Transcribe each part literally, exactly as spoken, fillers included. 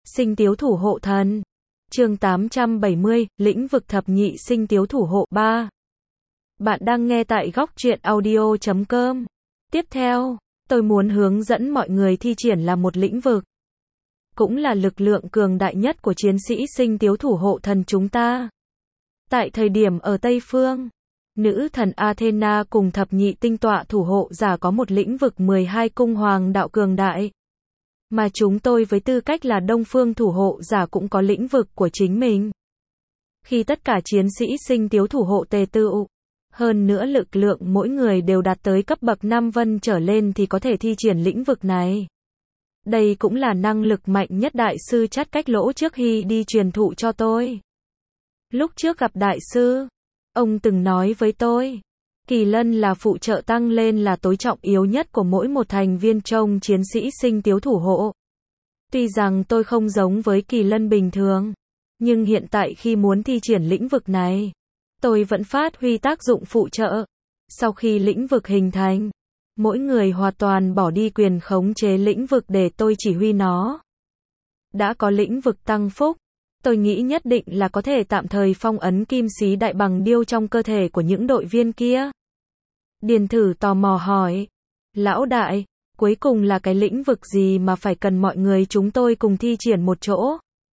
Sinh tiếu thủ hộ thần. Chương tám trăm bảy mươi, lĩnh vực thập nhị sinh tiếu thủ hộ ba. Bạn đang nghe tại góc truyện audio chấm com. Tiếp theo, tôi muốn hướng dẫn mọi người thi triển là một lĩnh vực. Cũng là lực lượng cường đại nhất của chiến sĩ sinh tiếu thủ hộ thần chúng ta. Tại thời điểm ở Tây Phương, nữ thần Athena cùng thập nhị tinh tọa thủ hộ giả có một lĩnh vực mười hai cung hoàng đạo cường đại. Mà chúng tôi với tư cách là Đông Phương thủ hộ giả cũng có lĩnh vực của chính mình. Khi tất cả chiến sĩ sinh tiếu thủ hộ tề tựu, hơn nữa lực lượng mỗi người đều đạt tới cấp bậc năm vân trở lên thì có thể thi triển lĩnh vực này. Đây cũng là năng lực mạnh nhất đại sư Chát Cách Lỗ trước khi đi truyền thụ cho tôi. Lúc trước gặp đại sư, ông từng nói với tôi, Kỳ Lân là phụ trợ tăng lên là tối trọng yếu nhất của mỗi một thành viên trong chiến sĩ sinh tiếu thủ hộ. Tuy rằng tôi không giống với Kỳ Lân bình thường, nhưng hiện tại khi muốn thi triển lĩnh vực này, tôi vẫn phát huy tác dụng phụ trợ. Sau khi lĩnh vực hình thành, mỗi người hoàn toàn bỏ đi quyền khống chế lĩnh vực để tôi chỉ huy nó. Đã có lĩnh vực tăng phúc, tôi nghĩ nhất định là có thể tạm thời phong ấn kim xí đại bằng điêu trong cơ thể của những đội viên kia. Điền Thử tò mò hỏi, lão đại, cuối cùng là cái lĩnh vực gì mà phải cần mọi người chúng tôi cùng thi triển một chỗ?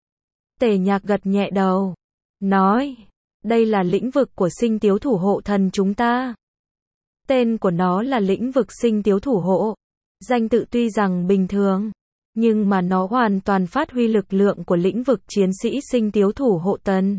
Tề Nhạc gật nhẹ đầu, nói, đây là lĩnh vực của sinh tiếu thủ hộ thần chúng ta. Tên của nó là lĩnh vực sinh tiếu thủ hộ. Danh tự tuy rằng bình thường, nhưng mà nó hoàn toàn phát huy lực lượng của lĩnh vực chiến sĩ sinh tiếu thủ hộ tần.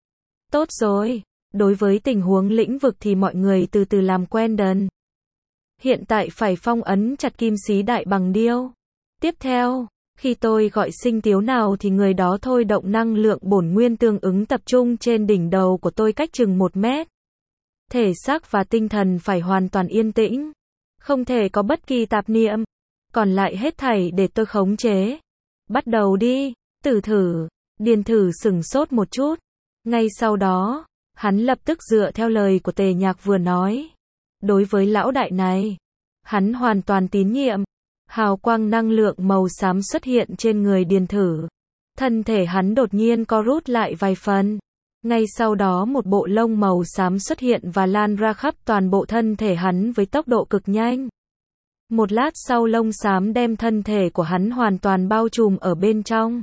Tốt rồi, đối với tình huống lĩnh vực thì mọi người từ từ làm quen dần. Hiện tại phải phong ấn chặt kim xí đại bằng điêu. Tiếp theo, khi tôi gọi sinh tiếu nào thì người đó thôi động năng lượng bổn nguyên tương ứng tập trung trên đỉnh đầu của tôi cách chừng một mét. Thể xác và tinh thần phải hoàn toàn yên tĩnh, không thể có bất kỳ tạp niệm, còn lại hết thảy để tôi khống chế. Bắt đầu đi, Tử Thử. Điền Thử sửng sốt một chút, ngay sau đó, hắn lập tức dựa theo lời của Tề Nhạc vừa nói. Đối với lão đại này, hắn hoàn toàn tín nhiệm. Hào quang năng lượng màu xám xuất hiện trên người Điền Thử. Thân thể hắn đột nhiên co rút lại vài phần. Ngay sau đó một bộ lông màu xám xuất hiện và lan ra khắp toàn bộ thân thể hắn với tốc độ cực nhanh. Một lát sau lông xám đem thân thể của hắn hoàn toàn bao trùm ở bên trong.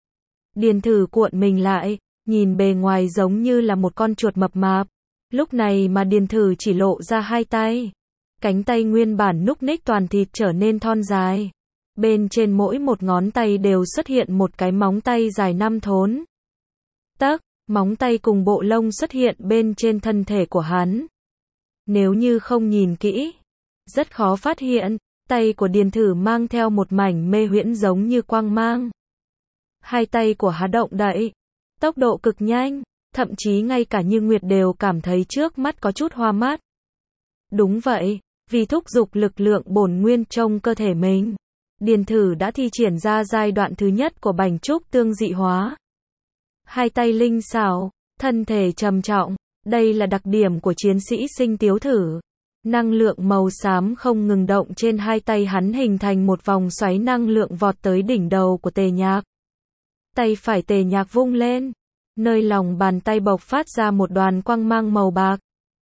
Điền Thử cuộn mình lại, nhìn bề ngoài giống như là một con chuột mập mạp. Lúc này mà Điền Thử chỉ lộ ra hai tay. Cánh tay nguyên bản núc ních toàn thịt trở nên thon dài. Bên trên mỗi một ngón tay đều xuất hiện một cái móng tay dài năm thốn. Tấc, móng tay cùng bộ lông xuất hiện bên trên thân thể của hắn. Nếu như không nhìn kỹ, rất khó phát hiện, tay của Điền Thử mang theo một mảnh mê huyễn giống như quang mang. Hai tay của hắn động đậy, tốc độ cực nhanh, thậm chí ngay cả Như Nguyệt đều cảm thấy trước mắt có chút hoa mắt. Đúng vậy, vì thúc giục lực lượng bổn nguyên trong cơ thể mình, Điền Thử đã thi triển ra giai đoạn thứ nhất của bành trúc tương dị hóa. Hai tay linh xảo, thân thể trầm trọng, đây là đặc điểm của chiến sĩ sinh tiếu thử. Năng lượng màu xám không ngừng động trên hai tay hắn hình thành một vòng xoáy năng lượng vọt tới đỉnh đầu của Tề Nhạc. Tay phải Tề Nhạc vung lên, nơi lòng bàn tay bộc phát ra một đoàn quang mang màu bạc.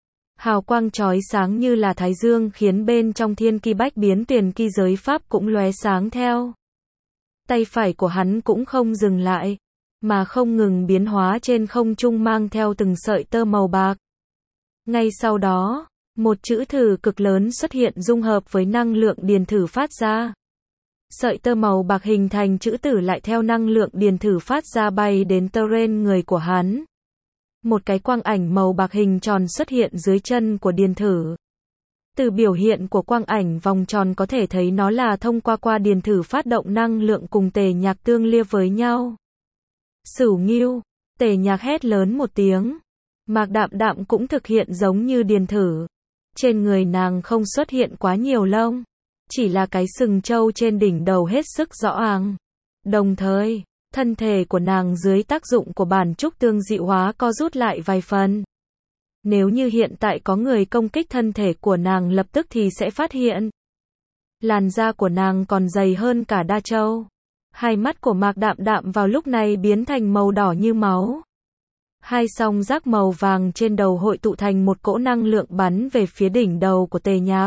Hào quang chói sáng như là thái dương khiến bên trong thiên ki bách biến tiền ki giới pháp cũng lóe sáng theo. Tay phải của hắn cũng không dừng lại, mà không ngừng biến hóa trên không trung mang theo từng sợi tơ màu bạc. Ngay sau đó, một chữ thử cực lớn xuất hiện dung hợp với năng lượng Điền Thử phát ra. Sợi tơ màu bạc hình thành chữ tử lại theo năng lượng Điền Thử phát ra bay đến tơ ren người của hắn. Một cái quang ảnh màu bạc hình tròn xuất hiện dưới chân của Điền Thử. Từ biểu hiện của quang ảnh vòng tròn có thể thấy nó là thông qua qua Điền Thử phát động năng lượng cùng Tề Nhạc tương lia với nhau. Sửu Ngưu, Tề Nhạc hét lớn một tiếng. Mạc Đạm Đạm cũng thực hiện giống như Điền Thử. Trên người nàng không xuất hiện quá nhiều lông, chỉ là cái sừng trâu trên đỉnh đầu hết sức rõ ràng. Đồng thời, thân thể của nàng dưới tác dụng của bản trúc tương dị hóa co rút lại vài phần. Nếu như hiện tại có người công kích thân thể của nàng lập tức thì sẽ phát hiện. Làn da của nàng còn dày hơn cả đa châu. Hai mắt của Mạc Đạm Đạm vào lúc này biến thành màu đỏ như máu. Hai song giác màu vàng trên đầu hội tụ thành một cỗ năng lượng bắn về phía đỉnh đầu của Tề Nhạc.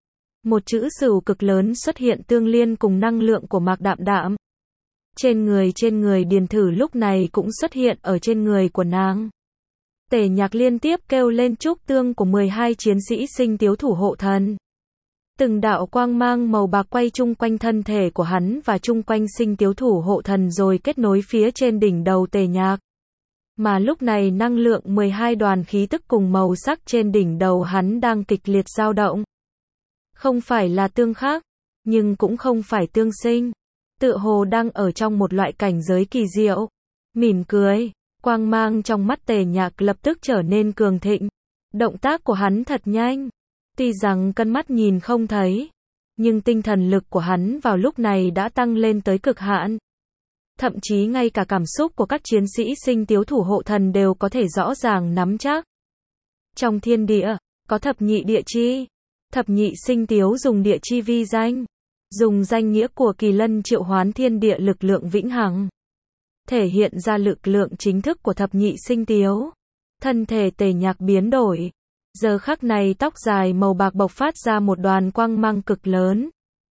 Một chữ Sửu cực lớn xuất hiện tương liên cùng năng lượng của Mạc Đạm Đạm. Trên người trên người Điền Thử lúc này cũng xuất hiện ở trên người của nàng. Tề Nhạc liên tiếp kêu lên chúc tương của mười hai chiến sĩ sinh tiếu thủ hộ thần. Từng đạo quang mang màu bạc quay chung quanh thân thể của hắn và chung quanh sinh tiếu thủ hộ thần rồi kết nối phía trên đỉnh đầu Tề Nhạc. Mà lúc này năng lượng mười hai đoàn khí tức cùng màu sắc trên đỉnh đầu hắn đang kịch liệt dao động. Không phải là tương khắc, nhưng cũng không phải tương sinh. Tựa hồ đang ở trong một loại cảnh giới kỳ diệu. Mỉm cười, quang mang trong mắt Tề Nhạc lập tức trở nên cường thịnh. Động tác của hắn thật nhanh. Tuy rằng cân mắt nhìn không thấy, nhưng tinh thần lực của hắn vào lúc này đã tăng lên tới cực hạn. Thậm chí ngay cả cảm xúc của các chiến sĩ sinh tiếu thủ hộ thần đều có thể rõ ràng nắm chắc. Trong thiên địa, có thập nhị địa chi. Thập nhị sinh tiếu dùng địa chi vi danh. Dùng danh nghĩa của kỳ lân triệu hoán thiên địa lực lượng vĩnh hằng. Thể hiện ra lực lượng chính thức của thập nhị sinh tiếu. Thân thể Tề Nhạc biến đổi. Giờ khắc này tóc dài màu bạc bộc phát ra một đoàn quang mang cực lớn.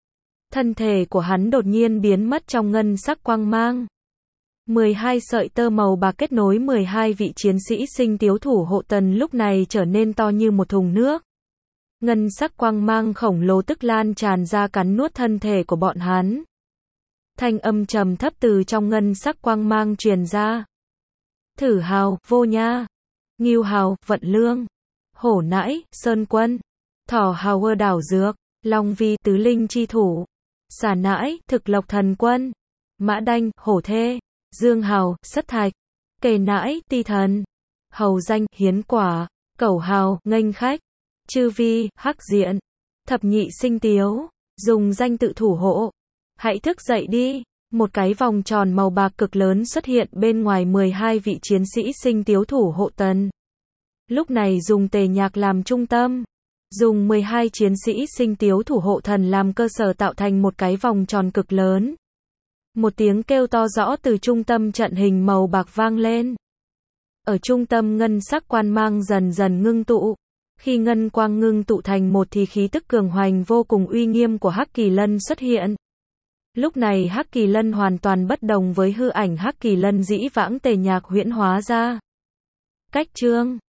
Thân thể của hắn đột nhiên biến mất trong ngân sắc quang mang. mười hai sợi tơ màu bạc kết nối mười hai vị chiến sĩ sinh tiếu thủ hộ tần lúc này trở nên to như một thùng nước. Ngân sắc quang mang khổng lồ tức lan tràn ra cắn nuốt thân thể của bọn hắn. Thanh âm trầm thấp từ trong ngân sắc quang mang truyền ra. Thử Hào, Vô Nha, Ngưu Hào, Vận Lương, Hổ Nãi, Sơn Quân, Thỏ Hào ơ Đảo Dược, Long Vi, Tứ Linh Chi Thủ, Xà Nãi, Thực Lộc Thần Quân, Mã Đanh, Hổ Thê, Dương Hào, Sất Thạch, Kề Nãi, Ti Thần, Hầu Danh, Hiến Quả, Cẩu Hào, Nghênh Khách, Chư Vi, Hắc Diện, Thập nhị sinh tiếu, dùng danh tự thủ hộ. Hãy thức dậy đi. Một cái vòng tròn màu bạc cực lớn xuất hiện bên ngoài mười hai vị chiến sĩ sinh tiếu thủ hộ tần. Lúc này dùng Tề Nhạc làm trung tâm. Dùng mười hai chiến sĩ sinh tiếu thủ hộ thần làm cơ sở tạo thành một cái vòng tròn cực lớn. Một tiếng kêu to rõ từ trung tâm trận hình màu bạc vang lên. Ở trung tâm ngân sắc quan mang dần dần ngưng tụ. Khi ngân quang ngưng tụ thành một thì khí tức cường hoành vô cùng uy nghiêm của Hắc Kỳ Lân xuất hiện. Lúc này Hắc Kỳ Lân hoàn toàn bất đồng với hư ảnh Hắc Kỳ Lân dĩ vãng Tề Nhạc huyễn hóa ra. Cách chương